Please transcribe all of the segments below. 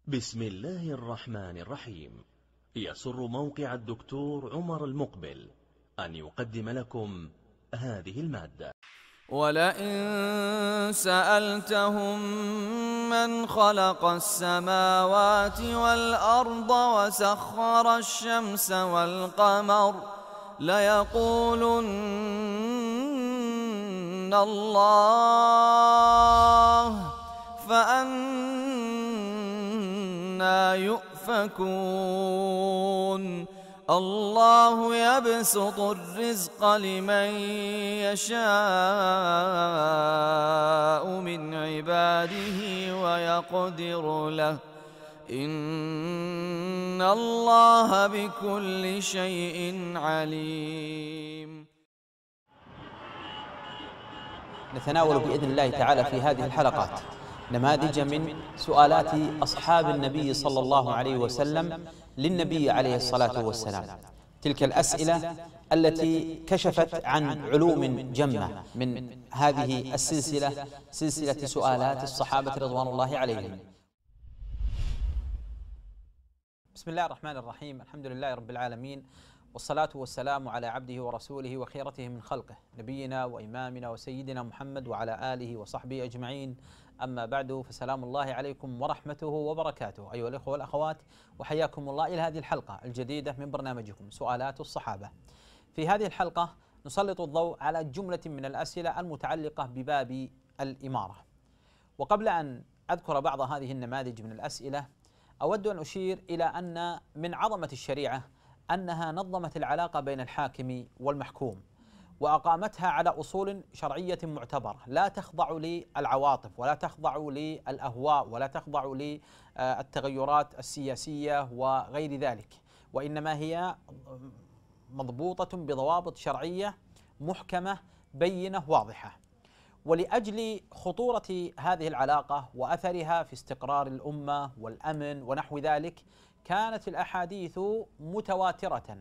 بسم الله الرحمن الرحيم. يسر موقع الدكتور عمر المقبل أن يقدم لكم هذه المادة. ولئن سألتهم من خلق السماوات والأرض وسخر الشمس والقمر ليقولن الله فأنى يؤفكون. الله يبسط الرزق لمن يشاء من عباده ويقدر له إن الله بكل شيء عليم. نتناول بإذن الله تعالى في هذه الحلقات نماذج من سؤالات أصحاب النبي صلى الله عليه وسلم للنبي عليه الصلاة والسلام، تلك الأسئلة التي كشفت عن علوم جمة من هذه السلسلة، سلسلة سؤالات الصحابة رضوان الله عليهم. بسم الله الرحمن الرحيم، الحمد لله رب العالمين، والصلاة والسلام على عبده ورسوله وخيرته من خلقه، نبينا وإمامنا وسيدنا محمد وعلى آله وصحبه أجمعين. أما بعد، فسلام الله عليكم ورحمته وبركاته أيها الإخوة والأخوات، وحياكم الله إلى هذه الحلقة الجديدة من برنامجكم سؤالات الصحابة. في هذه الحلقة نسلط الضوء على جملة من الأسئلة المتعلقة بباب الإمارة. وقبل أن أذكر بعض هذه النماذج من الأسئلة، أود أن أشير إلى أن من عظمة الشريعة أنها نظمت العلاقة بين الحاكم والمحكوم، وأقامتها على أصول شرعية معتبرة لا تخضع للعواطف ولا تخضع للأهواء ولا تخضع للتغيرات السياسية وغير ذلك، وإنما هي مضبوطة بضوابط شرعية محكمة بينة واضحة. ولأجل خطورة هذه العلاقة وأثرها في استقرار الأمة والأمن ونحو ذلك، كانت الأحاديث متواترة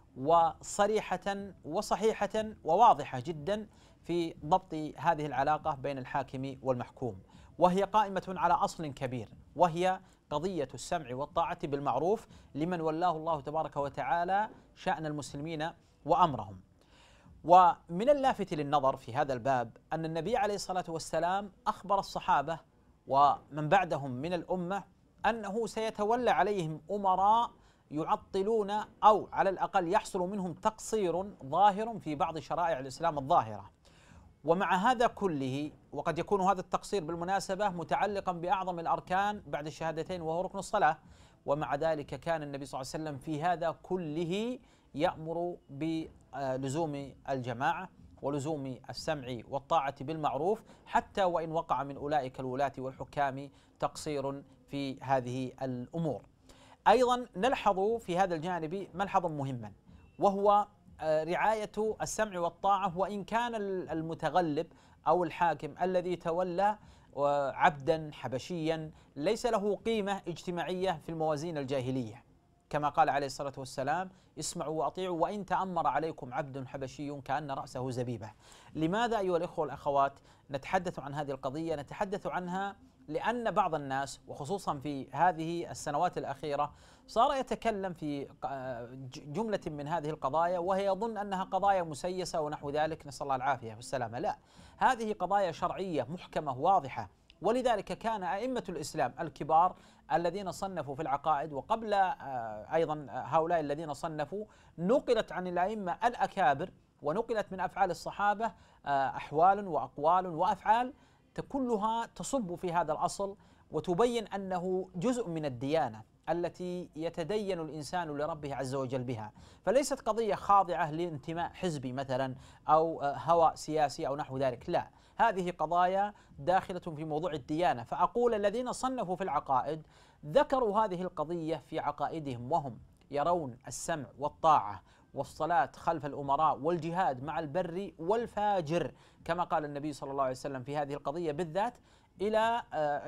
وصريحة وصحيحة وواضحة جدا في ضبط هذه العلاقة بين الحاكم والمحكوم، وهي قائمة على أصل كبير، وهي قضية السمع والطاعة بالمعروف لمن ولاه الله تبارك وتعالى شأن المسلمين وأمرهم. ومن اللافت للنظر في هذا الباب أن النبي عليه الصلاة والسلام أخبر الصحابة ومن بعدهم من الأمة أنه سيتولى عليهم أمراء يعطلون أو على الأقل يحصل منهم تقصير ظاهر في بعض شرائع الإسلام الظاهرة. ومع هذا كله، وقد يكون هذا التقصير بالمناسبة متعلقا بأعظم الأركان بعد الشهادتين وهو ركن الصلاة، ومع ذلك كان النبي صلى الله عليه وسلم في هذا كله يأمر بلزوم الجماعة ولزوم السمع والطاعة بالمعروف، حتى وإن وقع من أولئك الولاة والحكام تقصير في هذه الأمور. أيضا نلحظ في هذا الجانب ملحظا مهما، وهو رعاية السمع والطاعة، وإن كان المتغلب أو الحاكم الذي تولى عبدا حبشيا ليس له قيمة اجتماعية في الموازين الجاهلية، كما قال عليه الصلاة والسلام: اسمعوا وأطيعوا وإن تأمر عليكم عبد حبشي كأن رأسه زبيبة. لماذا أيها الإخوة والأخوات نتحدث عن هذه القضية؟ نتحدث عنها لأن بعض الناس وخصوصا في هذه السنوات الأخيرة صار يتكلم في جملة من هذه القضايا وهي يظن أنها قضايا مسيسة ونحو ذلك، نسأل الله العافية والسلامة. لا، هذه قضايا شرعية محكمة واضحة، ولذلك كان أئمة الإسلام الكبار الذين صنفوا في العقائد، وقبل أيضا هؤلاء الذين صنفوا، نقلت عن الأئمة الأكابر ونقلت من أفعال الصحابة أحوال وأقوال وأفعال كلها تصب في هذا الأصل وتبين أنه جزء من الديانة التي يتدين الإنسان لربه عز وجل بها، فليست قضية خاضعة لانتماء حزبي مثلا أو هوى سياسي أو نحو ذلك، لا، هذه قضايا داخلة في موضوع الديانة. فأقول الذين صنفوا في العقائد ذكروا هذه القضية في عقائدهم، وهم يرون السمع والطاعة والصلاة خلف الأمراء والجهاد مع البر والفاجر، كما قال النبي صلى الله عليه وسلم في هذه القضية بالذات، إلى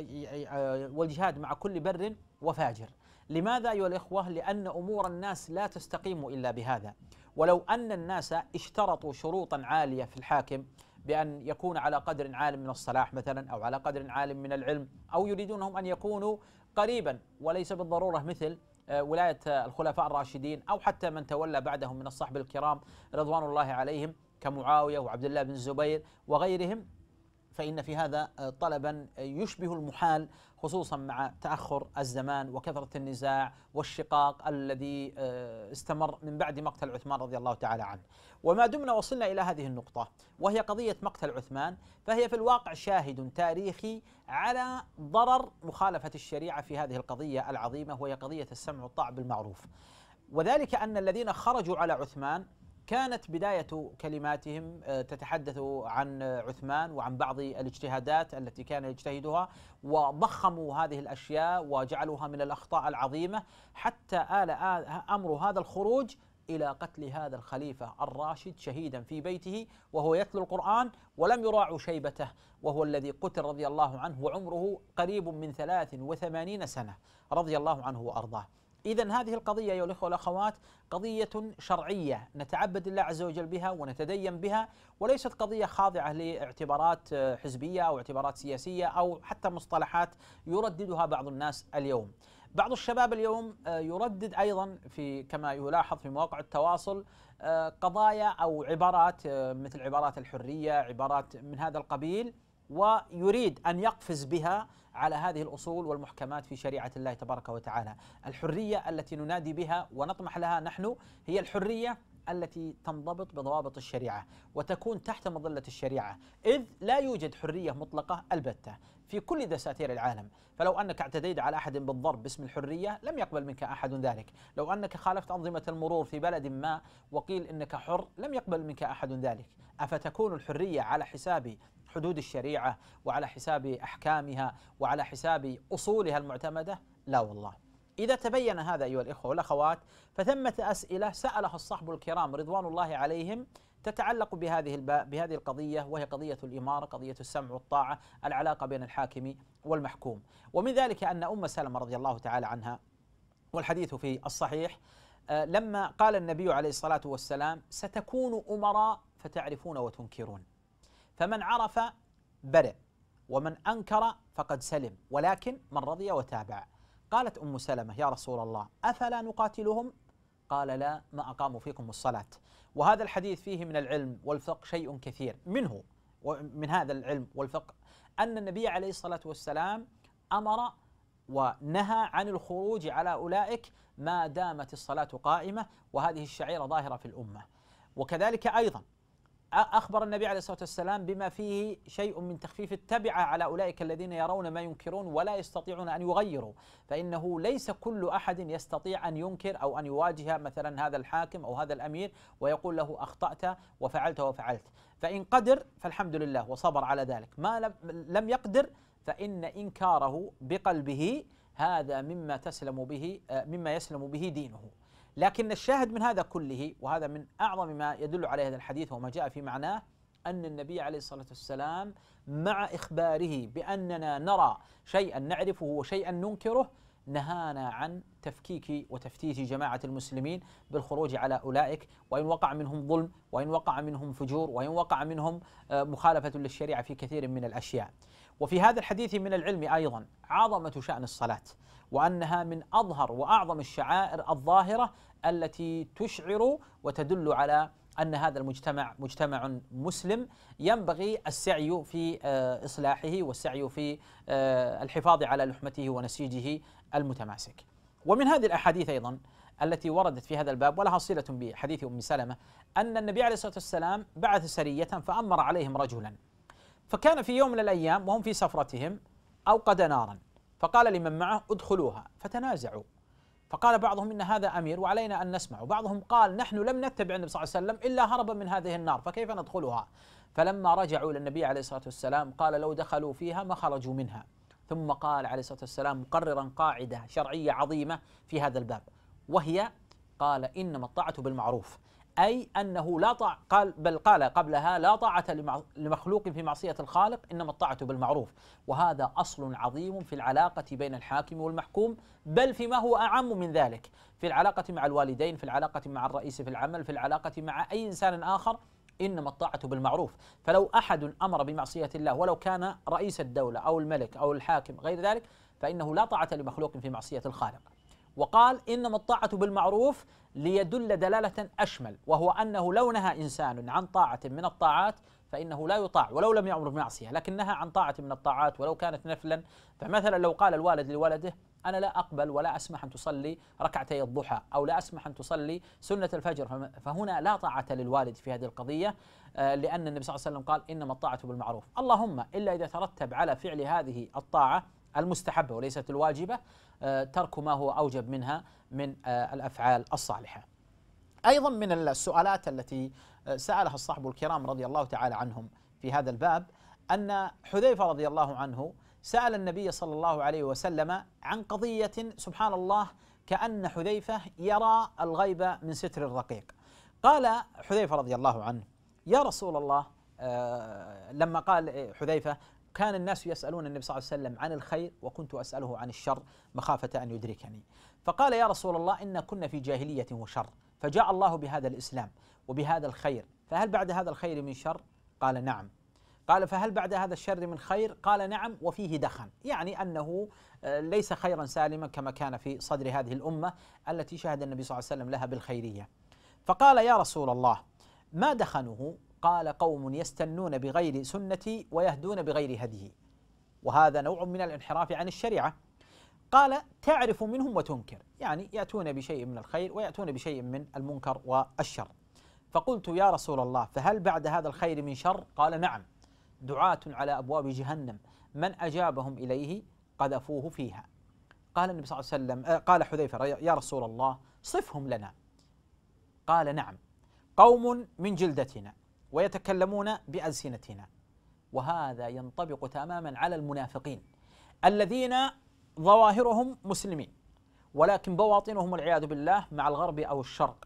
والجهاد مع كل بر وفاجر. لماذا أيها الإخوة؟ لأن أمور الناس لا تستقيم إلا بهذا. ولو أن الناس اشترطوا شروطا عالية في الحاكم بأن يكون على قدر عال من الصلاح مثلا، أو على قدر عال من العلم، أو يريدونهم أن يكونوا قريبا وليس بالضرورة مثل ولاية الخلفاء الراشدين أو حتى من تولى بعدهم من الصحب الكرام رضوان الله عليهم كمعاوية وعبد الله بن الزبير وغيرهم، فإن في هذا طلبا يشبه المحال، خصوصا مع تأخر الزمان وكثرة النزاع والشقاق الذي استمر من بعد مقتل عثمان رضي الله تعالى عنه. وما دمنا وصلنا إلى هذه النقطة وهي قضية مقتل عثمان، فهي في الواقع شاهد تاريخي على ضرر مخالفة الشريعة في هذه القضية العظيمة، وهي قضية السمع والطاعة بالمعروف. وذلك أن الذين خرجوا على عثمان كانت بداية كلماتهم تتحدث عن عثمان وعن بعض الاجتهادات التي كان يجتهدها، وضخموا هذه الأشياء وجعلوها من الأخطاء العظيمة، حتى آل أمر هذا الخروج إلى قتل هذا الخليفة الراشد شهيدا في بيته وهو يتلو القرآن، ولم يراعوا شيبته، وهو الذي قتل رضي الله عنه وعمره قريب من 83 سنة رضي الله عنه وأرضاه. إذن هذه القضية أيها الأخوة والأخوات قضية شرعية نتعبد الله عز وجل بها ونتدين بها، وليست قضية خاضعة لاعتبارات حزبية أو اعتبارات سياسية أو حتى مصطلحات يرددها بعض الناس اليوم. بعض الشباب اليوم يردد أيضا في كما يلاحظ في مواقع التواصل قضايا أو عبارات مثل عبارات الحرية، عبارات من هذا القبيل، ويريد أن يقفز بها على هذه الأصول والمحكمات في شريعة الله تبارك وتعالى. الحرية التي ننادي بها ونطمح لها نحن هي الحرية التي تنضبط بضوابط الشريعة وتكون تحت مظلة الشريعة، إذ لا يوجد حرية مطلقة البتة في كل دساتير العالم. فلو أنك اعتديت على أحد بالضرب باسم الحرية لم يقبل منك أحد ذلك، لو أنك خالفت أنظمة المرور في بلد ما وقيل إنك حر لم يقبل منك أحد ذلك. أفتكون الحرية على حساب حدود الشريعة وعلى حساب أحكامها وعلى حساب أصولها المعتمدة؟ لا والله. إذا تبين هذا أيها الإخوة والأخوات فثمة أسئلة سألها الصحب الكرام رضوان الله عليهم تتعلق بهذه القضية، وهي قضية الإمارة، قضية السمع والطاعة، العلاقة بين الحاكم والمحكوم. ومن ذلك أن أم سلمة رضي الله تعالى عنها، والحديث في الصحيح، لما قال النبي عليه الصلاة والسلام: ستكون أمراء فتعرفون وتنكرون، فمن عرف برئ ومن أنكر فقد سلم، ولكن من رضي وتابع. قالت أم سلمة: يا رسول الله أفلا نقاتلهم؟ قال: لا، ما أقاموا فيكم الصلاة. وهذا الحديث فيه من العلم والفقه شيء كثير، منه ومن هذا العلم والفقه أن النبي عليه الصلاة والسلام أمر ونهى عن الخروج على أولئك ما دامت الصلاة قائمة، وهذه الشعيرة ظاهرة في الأمة. وكذلك أيضا أخبر النبي عليه الصلاة والسلام بما فيه شيء من تخفيف التبعة على أولئك الذين يرون ما ينكرون ولا يستطيعون أن يغيروا، فإنه ليس كل أحد يستطيع أن ينكر أو أن يواجه مثلا هذا الحاكم أو هذا الأمير ويقول له أخطأت وفعلت وفعلت. فإن قدر فالحمد لله وصبر على ذلك، ما لم يقدر فإن إنكاره بقلبه هذا مما يسلم به دينه. لكن الشاهد من هذا كله، وهذا من أعظم ما يدل عليه هذا الحديث وما جاء في معناه، أن النبي عليه الصلاة والسلام مع إخباره بأننا نرى شيئا نعرفه وشيئا ننكره نهانا عن تفكيك وتفتيت جماعة المسلمين بالخروج على أولئك، وإن وقع منهم ظلم، وإن وقع منهم فجور، وإن وقع منهم مخالفة للشريعة في كثير من الأشياء. وفي هذا الحديث من العلم أيضا عظمة شأن الصلاة، وأنها من أظهر وأعظم الشعائر الظاهرة التي تشعر وتدل على أن هذا المجتمع مجتمع مسلم ينبغي السعي في إصلاحه والسعي في الحفاظ على لحمته ونسيجه المتماسك. ومن هذه الأحاديث أيضا التي وردت في هذا الباب ولها صلة بحديث أم سلمة، أن النبي عليه الصلاة والسلام بعث سرية فأمر عليهم رجلا، فكان في يوم من الأيام وهم في سفرتهم أوقد نارا فقال لمن معه: ادخلوها، فتنازعوا، فقال بعضهم: إن هذا أمير وعلينا أن نسمع، وبعضهم قال: نحن لم نتبع النبي صلى الله عليه وسلم إلا هربا من هذه النار فكيف ندخلها؟ فلما رجعوا إلى النبي عليه الصلاة والسلام قال: لو دخلوا فيها ما خرجوا منها. ثم قال عليه الصلاة والسلام مقررا قاعدة شرعية عظيمة في هذا الباب، وهي قال: إنما الطاعة بالمعروف، أي أنه لا طاعة، بل قال قبلها: لا طاعة لمخلوق في معصية الخالق، إنما الطاعة بالمعروف. وهذا أصل عظيم في العلاقة بين الحاكم والمحكوم، بل فيما هو أعم من ذلك، في العلاقة مع الوالدين، في العلاقة مع الرئيس في العمل، في العلاقة مع أي إنسان آخر، إنما الطاعة بالمعروف. فلو أحد أمر بمعصية الله ولو كان رئيس الدولة أو الملك أو الحاكم غير ذلك فإنه لا طاعة لمخلوق في معصية الخالق. وقال إنما الطاعة بالمعروف ليدل دلالة أشمل، وهو أنه لو نهى إنسان عن طاعة من الطاعات فإنه لا يطاع ولو لم يأمر بمعصية، لكن نهى عن طاعة من الطاعات ولو كانت نفلا. فمثلا لو قال الوالد لولده أنا لا أقبل ولا أسمح أن تصلي ركعتي الضحى، أو لا أسمح أن تصلي سنة الفجر، فهنا لا طاعة للوالد في هذه القضية، لأن النبي صلى الله عليه وسلم قال إنما الطاعة بالمعروف. اللهم إلا إذا ترتب على فعل هذه الطاعة المستحبة وليست الواجبة ترك ما هو أوجب منها من الأفعال الصالحة. أيضا من السؤالات التي سألها الصحب الكرام رضي الله تعالى عنهم في هذا الباب أن حذيفة رضي الله عنه سأل النبي صلى الله عليه وسلم عن قضية سبحان الله كأن حذيفة يرى الغيب من ستر الرقيق. قال حذيفة رضي الله عنه يا رسول الله، لما قال حذيفة كان الناس يسألون النبي صلى الله عليه وسلم عن الخير وكنت أسأله عن الشر مخافة أن يدركني، فقال يا رسول الله إن كنا في جاهلية وشر، فجاء الله بهذا الإسلام وبهذا الخير، فهل بعد هذا الخير من شر؟ قال نعم. قال فهل بعد هذا الشر من خير؟ قال نعم وفيه دخن، يعني أنه ليس خيرا سالما كما كان في صدر هذه الأمة التي شهد النبي صلى الله عليه وسلم لها بالخيرية. فقال يا رسول الله ما دخنه؟ قال قوم يستنون بغير سنتي ويهدون بغير هديه، وهذا نوع من الانحراف عن الشريعة. قال تعرف منهم وتنكر، يعني يأتون بشيء من الخير ويأتون بشيء من المنكر والشر. فقلت يا رسول الله فهل بعد هذا الخير من شر؟ قال نعم، دعاة على أبواب جهنم من أجابهم إليه قذفوه فيها. قال النبي صلى الله عليه وسلم قال حذيفة يا رسول الله صفهم لنا. قال نعم، قوم من جلدتنا ويتكلمون بألسنتنا. وهذا ينطبق تماما على المنافقين الذين ظواهرهم مسلمين ولكن بواطنهم والعياذ بالله مع الغرب أو الشرق،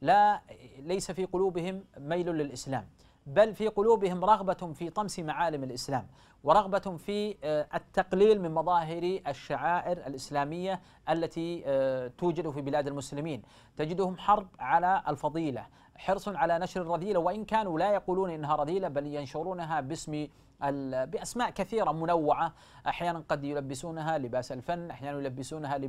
ليس في قلوبهم ميل للإسلام، بل في قلوبهم رغبة في طمس معالم الإسلام ورغبة في التقليل من مظاهر الشعائر الإسلامية التي توجد في بلاد المسلمين. تجدهم حرب على الفضيلة، حرص على نشر الرذيلة، وإن كانوا لا يقولون إنها رذيلة بل ينشرونها بأسماء كثيرة منوعة. أحيانا قد يلبسونها لباس الفن، أحيانا يلبسونها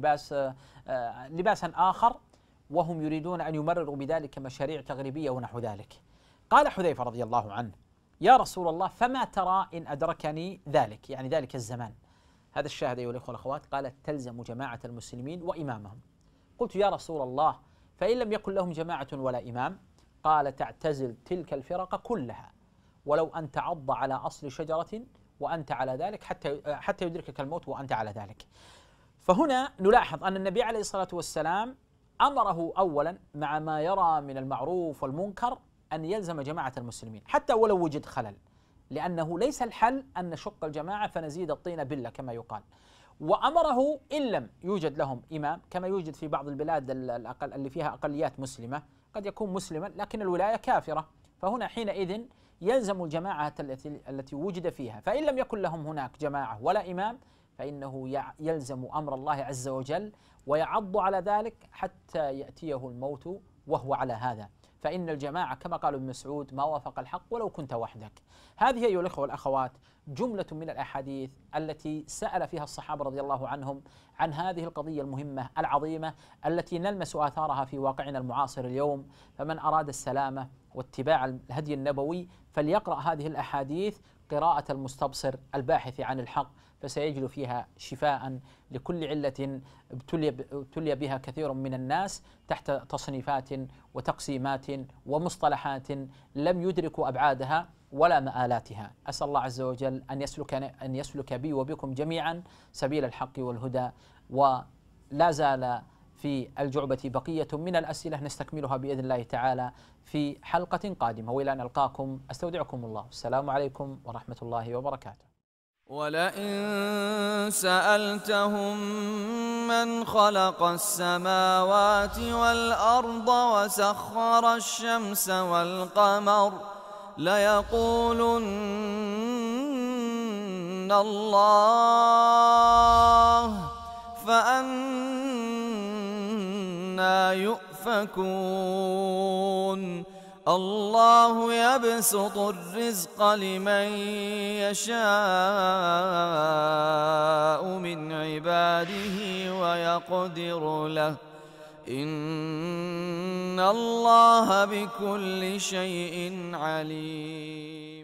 لباسا آخر، وهم يريدون أن يمرروا بذلك مشاريع تغريبية ونحو ذلك. قال حذيفة رضي الله عنه يا رسول الله فما ترى إن أدركني ذلك، يعني ذلك الزمان. هذا الشاهد أيها الأخوة والأخوات. قال تلزم جماعة المسلمين وإمامهم. قلت يا رسول الله فإن لم يكن لهم جماعة ولا إمام؟ قال تعتزل تلك الفرق كلها ولو أن تعض على أصل شجرة وأنت على ذلك حتى يدركك الموت وأنت على ذلك. فهنا نلاحظ أن النبي عليه الصلاة والسلام أمره أولا مع ما يرى من المعروف والمنكر أن يلزم جماعة المسلمين حتى ولو وجد خلل، لأنه ليس الحل أن نشق الجماعة فنزيد الطين بلة كما يقال. وأمره إن لم يوجد لهم إمام كما يوجد في بعض البلاد اللي فيها أقليات مسلمة، قد يكون مسلما لكن الولاية كافرة، فهنا حينئذ يلزم الجماعة التي وجد فيها. فإن لم يكن لهم هناك جماعة ولا إمام فإنه يلزم أمر الله عز وجل ويعض على ذلك حتى يأتيه الموت وهو على هذا. فإن الجماعة كما قال ابن مسعود ما وافق الحق ولو كنت وحدك. هذه أيها الأخوة والأخوات جملة من الأحاديث التي سأل فيها الصحابة رضي الله عنهم عن هذه القضية المهمة العظيمة التي نلمس آثارها في واقعنا المعاصر اليوم. فمن أراد السلامة واتباع الهدي النبوي فليقرأ هذه الأحاديث قراءة المستبصر الباحث عن الحق، فسيجد فيها شفاء لكل علة ابتلي بها كثير من الناس تحت تصنيفات وتقسيمات ومصطلحات لم يدركوا أبعادها ولا مآلاتها. أسأل الله عز وجل أن يسلك بي وبكم جميعا سبيل الحق والهدى. ولا زال في الجعبة بقية من الأسئلة نستكملها بإذن الله تعالى في حلقة قادمة، وإلى أن ألقاكم أستودعكم الله. السلام عليكم ورحمة الله وبركاته. ولئن سألتهم من خلق السماوات والأرض وسخر الشمس والقمر ليقولن الله فأنى يؤفكون. الله يبسط الرزق لمن يشاء من عباده ويقدر له إن الله بكل شيء عليم.